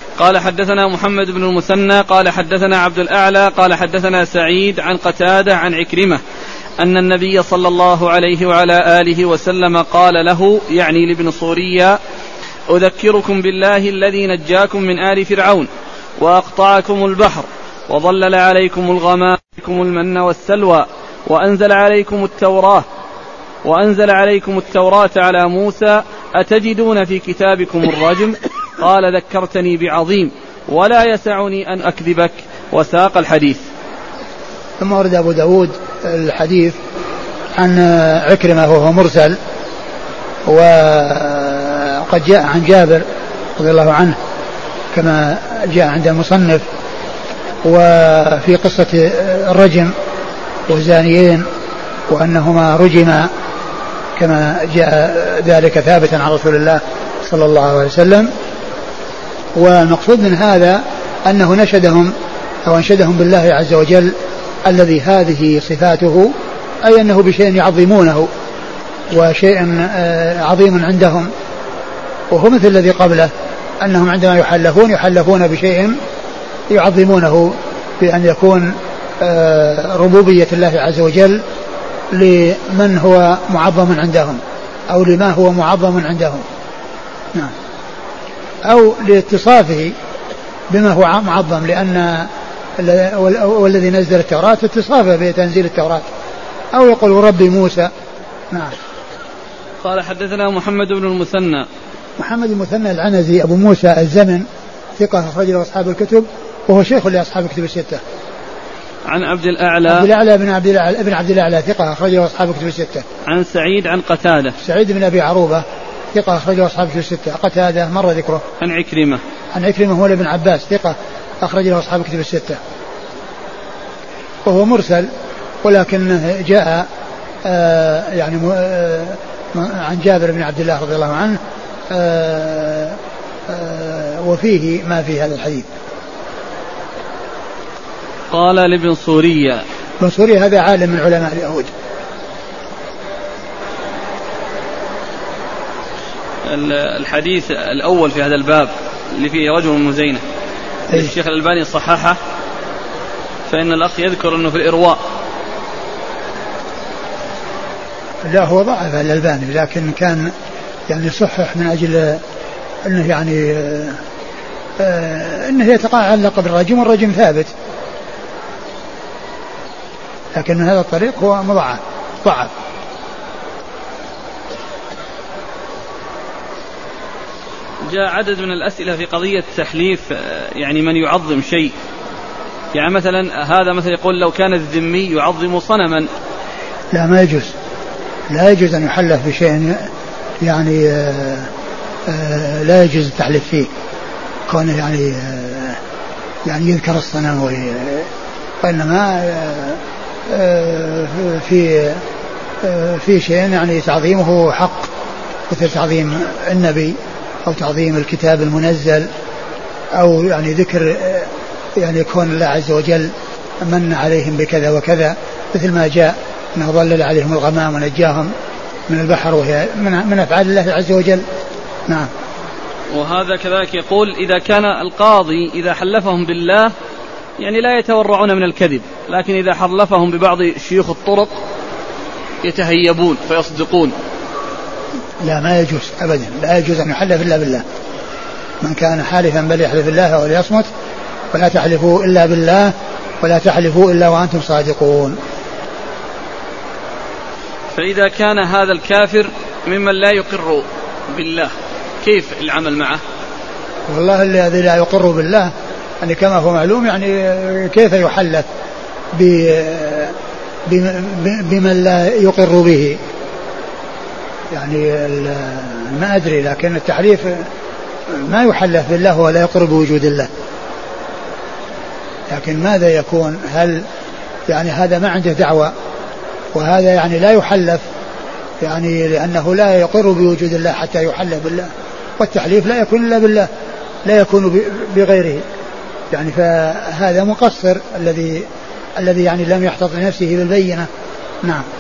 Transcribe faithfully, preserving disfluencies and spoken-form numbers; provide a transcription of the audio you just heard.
قال حدثنا محمد بن المثنى قال حدثنا عبد الأعلى قال حدثنا سعيد عن قتادة عن عكرمة أن النبي صلى الله عليه وعلى آله وسلم قال له يعني لابن صوريا أذكركم بالله الذي نجاكم من آل فرعون وأقطعكم البحر وظلل عليكم الغمام المن والسلوى وأنزل عليكم التوراة وأنزل عليكم التوراة على موسى أتجدون في كتابكم الرجم قال ذكرتني بعظيم ولا يسعني أن أكذبك وساق الحديث. ثم ورد أبو داود الحديث عن عكرمة وهو مرسل وقد جاء عن جابر رضي الله عنه كما جاء عند المصنف وفي قصة الرجم والزانيين وأنهما رجما كما جاء ذلك ثابتا عن رسول الله صلى الله عليه وسلم. والمقصود من هذا أنه نشدهم أو أنشدهم بالله عز وجل الذي هذه صفاته أي أنه بشيء يعظمونه وشيء عظيم عندهم وهو مثل الذي قبله أنهم عندما يحلفون يحلفون بشيء يعظمونه بأن يكون ربوبية الله عز وجل لمن هو معظم عندهم أو لما هو معظم عندهم نعم أو لاتصافه بما هو معظم لأن والذي نزل التوراة اتصافه بتنزيل التوراة أو يقول ربي موسى. نعم. قال حدثنا محمد بن المثنى محمد المثنى العنزي أبو موسى الزمن ثقة أخرج له أصحاب الكتب وهو شيخ لأصحاب الكتب الستة. عن عبد الأعلى عبد الأعلى بن عبد الأعلى ابن عبد الأعلى ثقة أخرج له أصحاب الكتب الستة. عن سعيد عن قتادة سعيد بن أبي عروبة ثقة أخرج له أصحاب الكتب الستة. قتادة مر ذكره. عن عكرمة عن عكرمة هو ابن عباس ثقة أخرج له أصحاب الكتب الستة وهو مرسل ولكن جاء آه يعني آه عن جابر بن عبد الله رضي الله عنه آه آه وفيه ما في هذا الحديث. قال لابن صوريا ابن صوريا هذا عالم من علماء اليهود. الحديث الأول في هذا الباب اللي فيه رجل من مزينة أيه؟ الشيخ الألباني صححه فإن الأخ يذكر أنه في الإرواء. لا هو ضعف الألباني لكن كان يعني صحح من أجل أنه يعني آه آه أنه يتعلق بالرجم والرجم ثابت لكن من هذا الطريق هو مضاعف ضعف. جاء عدد من الأسئلة في قضية تحليف يعني من يعظم شيء يعني مثلا هذا مثلا يقول لو كان الذمي يعظم صنما. لا ما يجوز لا يجوز أن يحلف بشيء يعني آآ آآ لا يجوز التحليف فيه كونه يعني يعني يذكر الصنم وإنما في في شيء يعني تعظيمه حق مثل تعظيم النبي أو تعظيم الكتاب المنزل أو يعني ذكر يعني يكون الله عز وجل من عليهم بكذا وكذا مثل ما جاء أنه ظلل عليهم الغمام ونجاهم من البحر وهي من, من أفعال الله عز وجل. نعم. وهذا كذلك يقول إذا كان القاضي إذا حلفهم بالله يعني لا يتورعون من الكذب لكن إذا حلفهم ببعض شيوخ الطرق يتهيبون فيصدقون. لا ما يجوز أبدا لا يجوز أن يحلف إلا بالله. من كان حالفا بل يحلف بالله وليصمت ولا تحلفوا إلا بالله ولا تحلفوا إلا وأنتم صادقون. فإذا كان هذا الكافر ممن لا يقر بالله كيف العمل معه؟ والله الذي لا يقر بالله يعني كما هو معلوم يعني كيف يحلف بمن لا يقر به يعني ما أدري لكن التحليف ما يحلف بالله ولا يقر بوجود الله لكن ماذا يكون هل يعني هذا ما عنده دعوة وهذا يعني لا يحلف يعني لأنه لا يقر بوجود الله حتى يحلف بالله والتحليف لا يكون إلا بالله لا يكون بغيره يعني فهذا مقصر الذي الذي يعني لم يحتط لنفسه بالبينة. نعم.